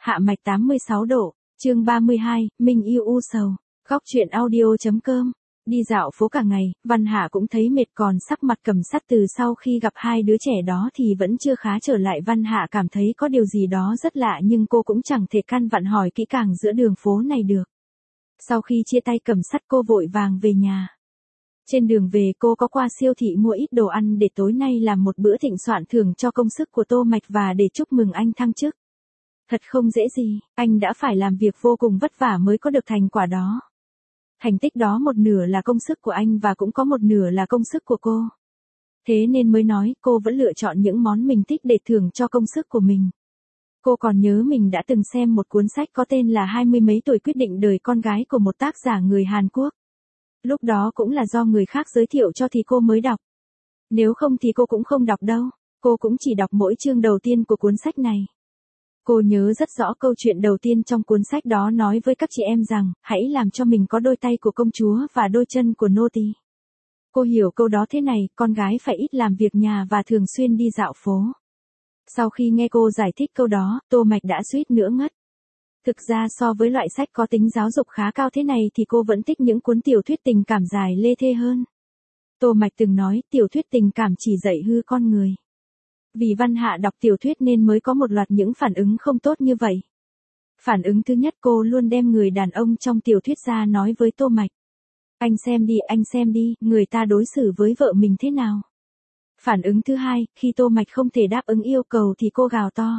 Hạ mạch 86 độ, chương 32, Minh yêu u sầu. Góc truyện audio.com. Đi dạo phố cả ngày, Văn Hạ cũng thấy mệt, còn sắc mặt cầm sắt từ sau khi gặp hai đứa trẻ đó thì vẫn chưa khá trở lại. Văn Hạ cảm thấy có điều gì đó rất lạ, nhưng cô cũng chẳng thể căn vặn hỏi kỹ càng giữa đường phố này được. Sau khi chia tay cầm sắt, cô vội vàng về nhà. Trên đường về, cô có qua siêu thị mua ít đồ ăn để tối nay làm một bữa thịnh soạn thưởng cho công sức của Tô Mạch và để chúc mừng anh thăng chức. Thật không dễ gì, anh đã phải làm việc vô cùng vất vả mới có được thành quả đó. Thành tích đó một nửa là công sức của anh và cũng có một nửa là công sức của cô. Thế nên mới nói cô vẫn lựa chọn những món mình thích để thưởng cho công sức của mình. Cô còn nhớ mình đã từng xem một cuốn sách có tên là 20 mấy tuổi quyết định đời con gái của một tác giả người Hàn Quốc. Lúc đó cũng là do người khác giới thiệu cho thì cô mới đọc. Nếu không thì cô cũng không đọc đâu, cô cũng chỉ đọc mỗi chương đầu tiên của cuốn sách này. Cô nhớ rất rõ câu chuyện đầu tiên trong cuốn sách đó nói với các chị em rằng, hãy làm cho mình có đôi tay của công chúa và đôi chân của nô tỳ. Cô hiểu câu đó thế này, con gái phải ít làm việc nhà và thường xuyên đi dạo phố. Sau khi nghe cô giải thích câu đó, Tô Mạch đã suýt nữa ngất. Thực ra so với loại sách có tính giáo dục khá cao thế này thì cô vẫn thích những cuốn tiểu thuyết tình cảm dài lê thê hơn. Tô Mạch từng nói tiểu thuyết tình cảm chỉ dạy hư con người. Vì Văn Hạ đọc tiểu thuyết nên mới có một loạt những phản ứng không tốt như vậy. Phản ứng thứ nhất, cô luôn đem người đàn ông trong tiểu thuyết ra nói với Tô Mạch. Anh xem đi, người ta đối xử với vợ mình thế nào. Phản ứng thứ hai, khi Tô Mạch không thể đáp ứng yêu cầu thì cô gào to.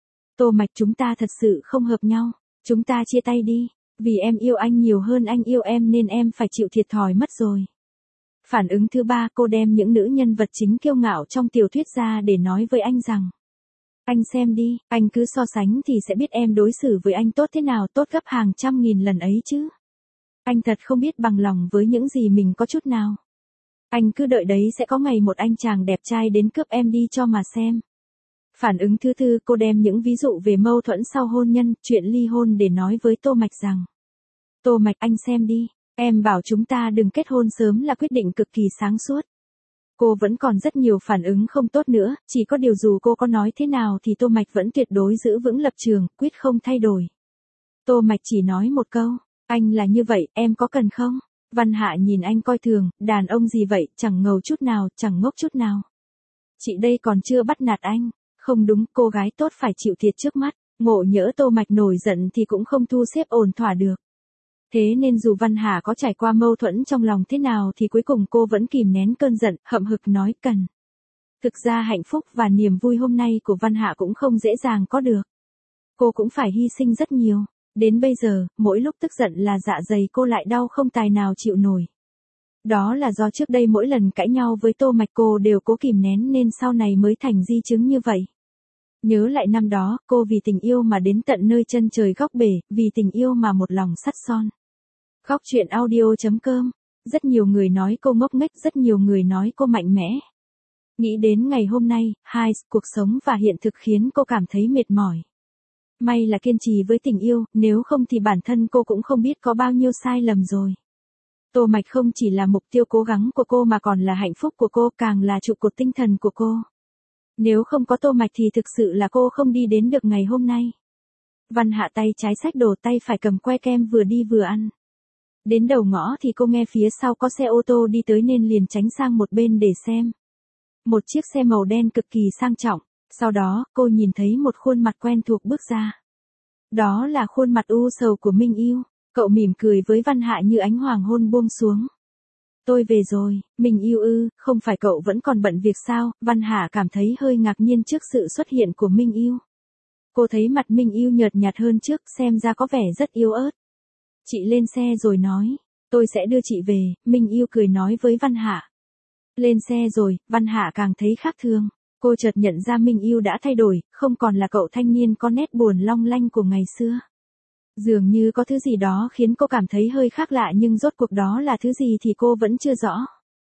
Tô Mạch, chúng ta thật sự không hợp nhau, chúng ta chia tay đi, vì em yêu anh nhiều hơn anh yêu em nên em phải chịu thiệt thòi mất rồi. Phản ứng thứ ba, cô đem những nữ nhân vật chính kiêu ngạo trong tiểu thuyết ra để nói với anh rằng. Anh xem đi, anh cứ so sánh thì sẽ biết em đối xử với anh tốt thế nào, tốt gấp hàng trăm nghìn lần ấy chứ. Anh thật không biết bằng lòng với những gì mình có chút nào. Anh cứ đợi đấy, sẽ có ngày một anh chàng đẹp trai đến cướp em đi cho mà xem. Phản ứng thứ tư, cô đem những ví dụ về mâu thuẫn sau hôn nhân, chuyện ly hôn để nói với Tô Mạch rằng. Tô Mạch, anh xem đi, em bảo chúng ta đừng kết hôn sớm là quyết định cực kỳ sáng suốt. Cô vẫn còn rất nhiều phản ứng không tốt nữa, chỉ có điều dù cô có nói thế nào thì Tô Mạch vẫn tuyệt đối giữ vững lập trường, quyết không thay đổi. Tô Mạch chỉ nói một câu, anh là như vậy, em có cần không? Văn Hạ nhìn anh coi thường, đàn ông gì vậy, chẳng ngầu chút nào, chẳng ngốc chút nào. Chị đây còn chưa bắt nạt anh. Không đúng, cô gái tốt phải chịu thiệt trước mắt. Ngộ nhỡ Tô Mạch nổi giận thì cũng không thu xếp ổn thỏa được. Thế nên dù Văn Hà có trải qua mâu thuẫn trong lòng thế nào thì cuối cùng cô vẫn kìm nén cơn giận, hậm hực nói cần. Thực ra hạnh phúc và niềm vui hôm nay của Văn Hạ cũng không dễ dàng có được. Cô cũng phải hy sinh rất nhiều. Đến bây giờ, mỗi lúc tức giận là dạ dày cô lại đau không tài nào chịu nổi. Đó là do trước đây mỗi lần cãi nhau với Tô Mạch cô đều cố kìm nén nên sau này mới thành di chứng như vậy. Nhớ lại năm đó, cô vì tình yêu mà đến tận nơi chân trời góc bể, vì tình yêu mà một lòng sắt son. Góc truyện audio.com. Rất nhiều người nói cô ngốc nghếch, rất nhiều người nói cô mạnh mẽ. Nghĩ đến ngày hôm nay, cuộc sống và hiện thực khiến cô cảm thấy mệt mỏi. May là kiên trì với tình yêu, nếu không thì bản thân cô cũng không biết có bao nhiêu sai lầm rồi. Tô Mạch không chỉ là mục tiêu cố gắng của cô mà còn là hạnh phúc của cô, càng là trụ cột tinh thần của cô. Nếu không có Tô Mạch thì thực sự là cô không đi đến được ngày hôm nay. Văn Hạ tay trái xách đồ, tay phải cầm que kem vừa đi vừa ăn. Đến đầu ngõ thì cô nghe phía sau có xe ô tô đi tới nên liền tránh sang một bên để xem. Một chiếc xe màu đen cực kỳ sang trọng, sau đó cô nhìn thấy một khuôn mặt quen thuộc bước ra. Đó là khuôn mặt u sầu của Minh Yêu. Cậu mỉm cười với Văn Hạ như ánh hoàng hôn buông xuống. Tôi về rồi, Minh Yêu ư, không phải cậu vẫn còn bận việc sao? Văn Hạ cảm thấy hơi ngạc nhiên trước sự xuất hiện của Minh Yêu. Cô thấy mặt Minh Yêu nhợt nhạt hơn trước, xem ra có vẻ rất yếu ớt. Chị lên xe rồi nói, tôi sẽ đưa chị về, Minh Yêu cười nói với Văn Hạ. Lên xe rồi, Văn Hạ càng thấy khác thường. Cô chợt nhận ra Minh Yêu đã thay đổi, không còn là cậu thanh niên có nét buồn long lanh của ngày xưa. Dường như có thứ gì đó khiến cô cảm thấy hơi khác lạ, nhưng rốt cuộc đó là thứ gì thì cô vẫn chưa rõ.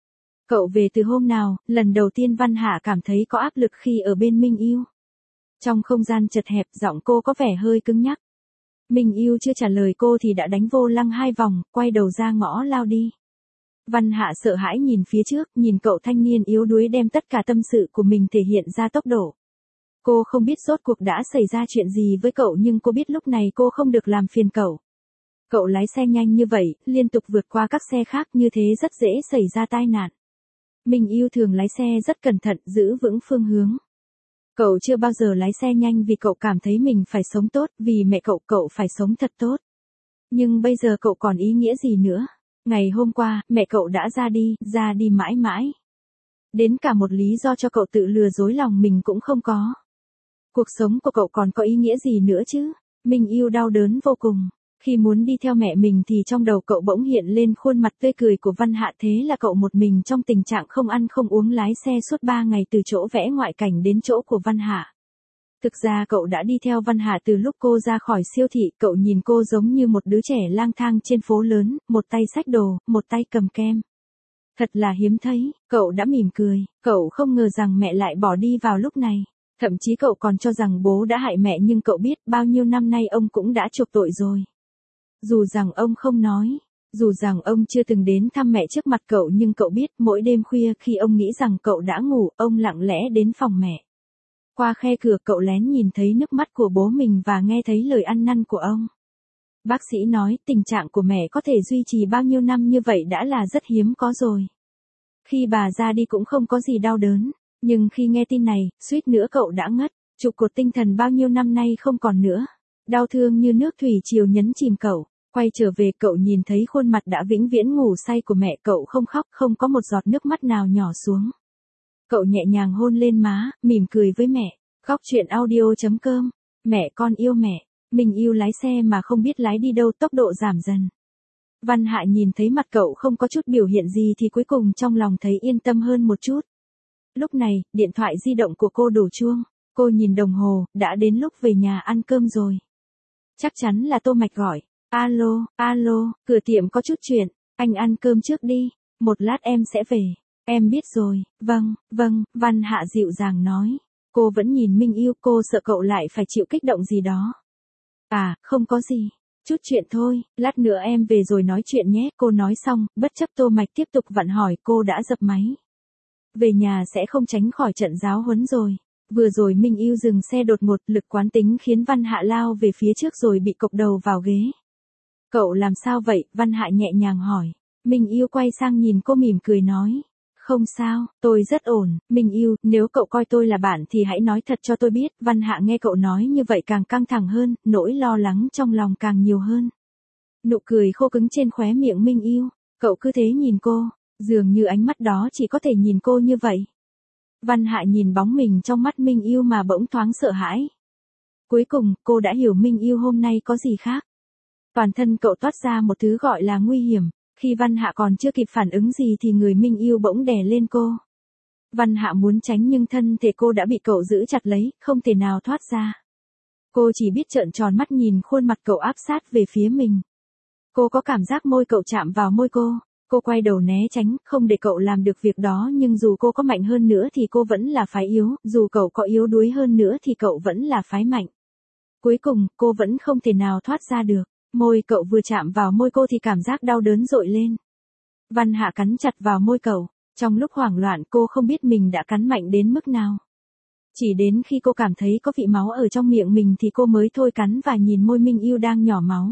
Cậu về từ hôm nào? Lần đầu tiên Văn Hạ cảm thấy có áp lực khi ở bên Minh Yêu. Trong không gian chật hẹp, giọng cô có vẻ hơi cứng nhắc. Minh Yêu chưa trả lời cô thì đã đánh vô lăng 2 vòng, quay đầu ra ngõ lao đi. Văn Hạ sợ hãi nhìn phía trước, nhìn cậu thanh niên yếu đuối đem tất cả tâm sự của mình thể hiện ra tốc độ. Cô không biết rốt cuộc đã xảy ra chuyện gì với cậu nhưng cô biết lúc này cô không được làm phiền cậu. Cậu lái xe nhanh như vậy, liên tục vượt qua các xe khác như thế rất dễ xảy ra tai nạn. Minh Yêu thường lái xe rất cẩn thận, giữ vững phương hướng. Cậu chưa bao giờ lái xe nhanh vì cậu cảm thấy mình phải sống tốt, vì mẹ cậu phải sống thật tốt. Nhưng bây giờ cậu còn ý nghĩa gì nữa? Ngày hôm qua, mẹ cậu đã ra đi mãi mãi. Đến cả một lý do cho cậu tự lừa dối lòng mình cũng không có. Cuộc sống của cậu còn có ý nghĩa gì nữa chứ? Minh Yêu đau đớn vô cùng. Khi muốn đi theo mẹ mình thì trong đầu cậu bỗng hiện lên khuôn mặt tươi cười của Văn Hạ, thế là cậu một mình trong tình trạng không ăn không uống lái xe suốt 3 ngày từ chỗ vẽ ngoại cảnh đến chỗ của Văn Hạ. Thực ra cậu đã đi theo Văn Hạ từ lúc cô ra khỏi siêu thị, cậu nhìn cô giống như một đứa trẻ lang thang trên phố lớn, một tay xách đồ, một tay cầm kem. Thật là hiếm thấy, cậu đã mỉm cười, cậu không ngờ rằng mẹ lại bỏ đi vào lúc này. Thậm chí cậu còn cho rằng bố đã hại mẹ nhưng cậu biết bao nhiêu năm nay ông cũng đã chuộc tội rồi. Dù rằng ông không nói, dù rằng ông chưa từng đến thăm mẹ trước mặt cậu nhưng cậu biết mỗi đêm khuya khi ông nghĩ rằng cậu đã ngủ, ông lặng lẽ đến phòng mẹ. Qua khe cửa cậu lén nhìn thấy nước mắt của bố mình và nghe thấy lời ăn năn của ông. Bác sĩ nói tình trạng của mẹ có thể duy trì bao nhiêu năm như vậy đã là rất hiếm có rồi. Khi bà ra đi cũng không có gì đau đớn, nhưng khi nghe tin này, suýt nữa cậu đã ngất, trụ cột tinh thần bao nhiêu năm nay không còn nữa. Đau thương như nước thủy triều nhấn chìm cậu. Quay trở về cậu nhìn thấy khuôn mặt đã vĩnh viễn ngủ say của mẹ, cậu không khóc, không có một giọt nước mắt nào nhỏ xuống. Cậu nhẹ nhàng hôn lên má, mỉm cười với mẹ. Khóc chuyện audio.com. Mẹ con yêu mẹ. Mình yêu lái xe mà không biết lái đi đâu, tốc độ giảm dần. Văn Hạ nhìn thấy mặt cậu không có chút biểu hiện gì thì cuối cùng trong lòng thấy yên tâm hơn một chút. Lúc này, điện thoại di động của cô đổ chuông. Cô nhìn đồng hồ, đã đến lúc về nhà ăn cơm rồi. Chắc chắn là Tô Mạch gọi. Alo, cửa tiệm có chút chuyện, anh ăn cơm trước đi, một lát em sẽ về. Em biết rồi, vâng, Văn Hạ dịu dàng nói. Cô vẫn nhìn Minh Yêu, cô sợ cậu lại phải chịu kích động gì đó. À, không có gì, chút chuyện thôi, lát nữa em về rồi nói chuyện nhé. Cô nói xong, bất chấp Tô Mạch tiếp tục vặn hỏi, cô đã dập máy. Về nhà sẽ không tránh khỏi trận giáo huấn rồi. Vừa rồi Minh Yêu dừng xe đột ngột, lực quán tính khiến Văn Hạ lao về phía trước rồi bị cộc đầu vào ghế. Cậu làm sao vậy? Văn Hạ nhẹ nhàng hỏi. Minh Yêu quay sang nhìn cô mỉm cười nói. Không sao, tôi rất ổn. Minh Yêu, nếu cậu coi tôi là bạn thì hãy nói thật cho tôi biết. Văn Hạ nghe cậu nói như vậy càng căng thẳng hơn, nỗi lo lắng trong lòng càng nhiều hơn. Nụ cười khô cứng trên khóe miệng Minh Yêu. Cậu cứ thế nhìn cô, dường như ánh mắt đó chỉ có thể nhìn cô như vậy. Văn Hạ nhìn bóng mình trong mắt Minh Yêu mà bỗng thoáng sợ hãi. Cuối cùng, cô đã hiểu Minh Yêu hôm nay có gì khác. Toàn thân cậu toát ra một thứ gọi là nguy hiểm. Khi Văn Hạ còn chưa kịp phản ứng gì thì người Minh Yêu bỗng đè lên cô. Văn Hạ muốn tránh nhưng thân thể cô đã bị cậu giữ chặt lấy, không thể nào thoát ra. Cô chỉ biết trợn tròn mắt nhìn khuôn mặt cậu áp sát về phía mình. Cô có cảm giác môi cậu chạm vào môi cô. Cô quay đầu né tránh, không để cậu làm được việc đó, nhưng dù cô có mạnh hơn nữa thì cô vẫn là phái yếu, dù cậu có yếu đuối hơn nữa thì cậu vẫn là phái mạnh. Cuối cùng, cô vẫn không thể nào thoát ra được. Môi cậu vừa chạm vào môi cô thì cảm giác đau đớn dội lên. Văn Hạ cắn chặt vào môi cậu. Trong lúc hoảng loạn cô không biết mình đã cắn mạnh đến mức nào. Chỉ đến khi cô cảm thấy có vị máu ở trong miệng mình thì cô mới thôi cắn và nhìn môi Minh Yêu đang nhỏ máu.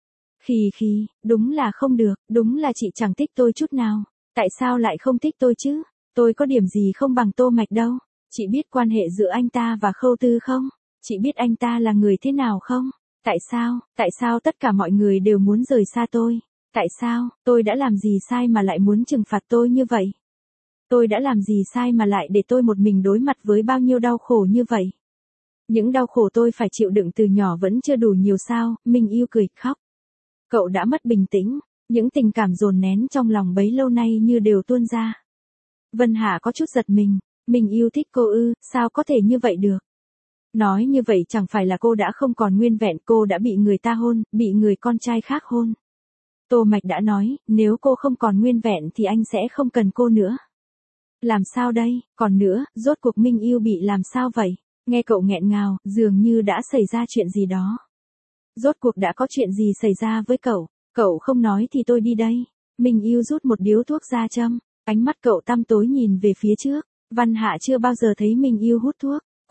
Đúng là không được, đúng là chị chẳng thích tôi chút nào. Tại sao lại không thích tôi chứ? Tôi có điểm gì không bằng Tô Mạch đâu. Chị biết quan hệ giữa anh ta và Khâu Tư không? Chị biết anh ta là người thế nào không? Tại sao tất cả mọi người đều muốn rời xa tôi? Tại sao, tôi đã làm gì sai mà lại muốn trừng phạt tôi như vậy? Tôi đã làm gì sai mà lại để tôi một mình đối mặt với bao nhiêu đau khổ như vậy? Những đau khổ tôi phải chịu đựng từ nhỏ vẫn chưa đủ nhiều sao? Minh Yêu cười, khóc. Cậu đã mất bình tĩnh, những tình cảm dồn nén trong lòng bấy lâu nay như đều tuôn ra. Vân Hạ có chút giật mình, Minh Yêu thích cô ư, sao có thể như vậy được? Nói như vậy chẳng phải là cô đã không còn nguyên vẹn, cô đã bị người ta hôn, bị người con trai khác hôn. Tô Mạch đã nói, nếu cô không còn nguyên vẹn thì anh sẽ không cần cô nữa. Làm sao đây, còn nữa, rốt cuộc Minh Yêu bị làm sao vậy? Nghe cậu nghẹn ngào, dường như đã xảy ra chuyện gì đó. Rốt cuộc đã có chuyện gì xảy ra với cậu? Cậu không nói thì tôi đi đây. Minh Yêu rút một điếu thuốc ra châm, ánh mắt cậu tăm tối nhìn về phía trước. Văn Hạ chưa bao giờ thấy Minh Yêu hút thuốc.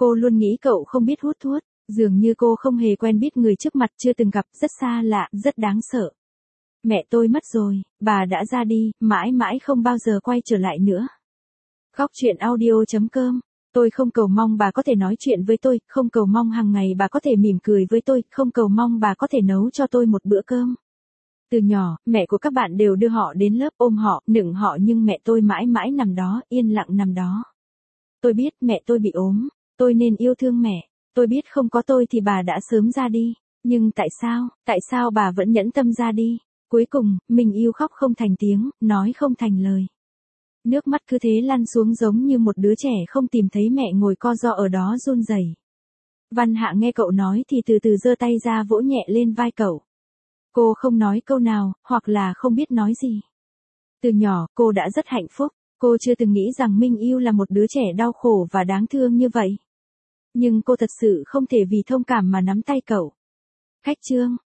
Cô luôn nghĩ cậu không biết hút thuốc, dường như cô không hề quen biết người trước mặt, chưa từng gặp, rất xa lạ, rất đáng sợ. Mẹ tôi mất rồi, bà đã ra đi, mãi mãi không bao giờ quay trở lại nữa. Góc truyện audio.com. Tôi không cầu mong bà có thể nói chuyện với tôi, không cầu mong hàng ngày bà có thể mỉm cười với tôi, không cầu mong bà có thể nấu cho tôi một bữa cơm. Từ nhỏ, mẹ của các bạn đều đưa họ đến lớp, ôm họ, nựng họ, nhưng mẹ tôi mãi mãi nằm đó, yên lặng nằm đó. Tôi biết mẹ tôi bị ốm, tôi nên yêu thương mẹ. Tôi biết không có tôi thì bà đã sớm ra đi. Nhưng tại sao bà vẫn nhẫn tâm ra đi? Cuối cùng, mình yêu khóc không thành tiếng, nói không thành lời. Nước mắt cứ thế lăn xuống giống như một đứa trẻ không tìm thấy mẹ, ngồi co ro ở đó run rẩy. Văn Hạ nghe cậu nói thì từ từ giơ tay ra vỗ nhẹ lên vai cậu. Cô không nói câu nào, hoặc là không biết nói gì. Từ nhỏ, cô đã rất hạnh phúc. Cô chưa từng nghĩ rằng Minh Yêu là một đứa trẻ đau khổ và đáng thương như vậy. Nhưng cô thật sự không thể vì thông cảm mà nắm tay cậu. Khách trương.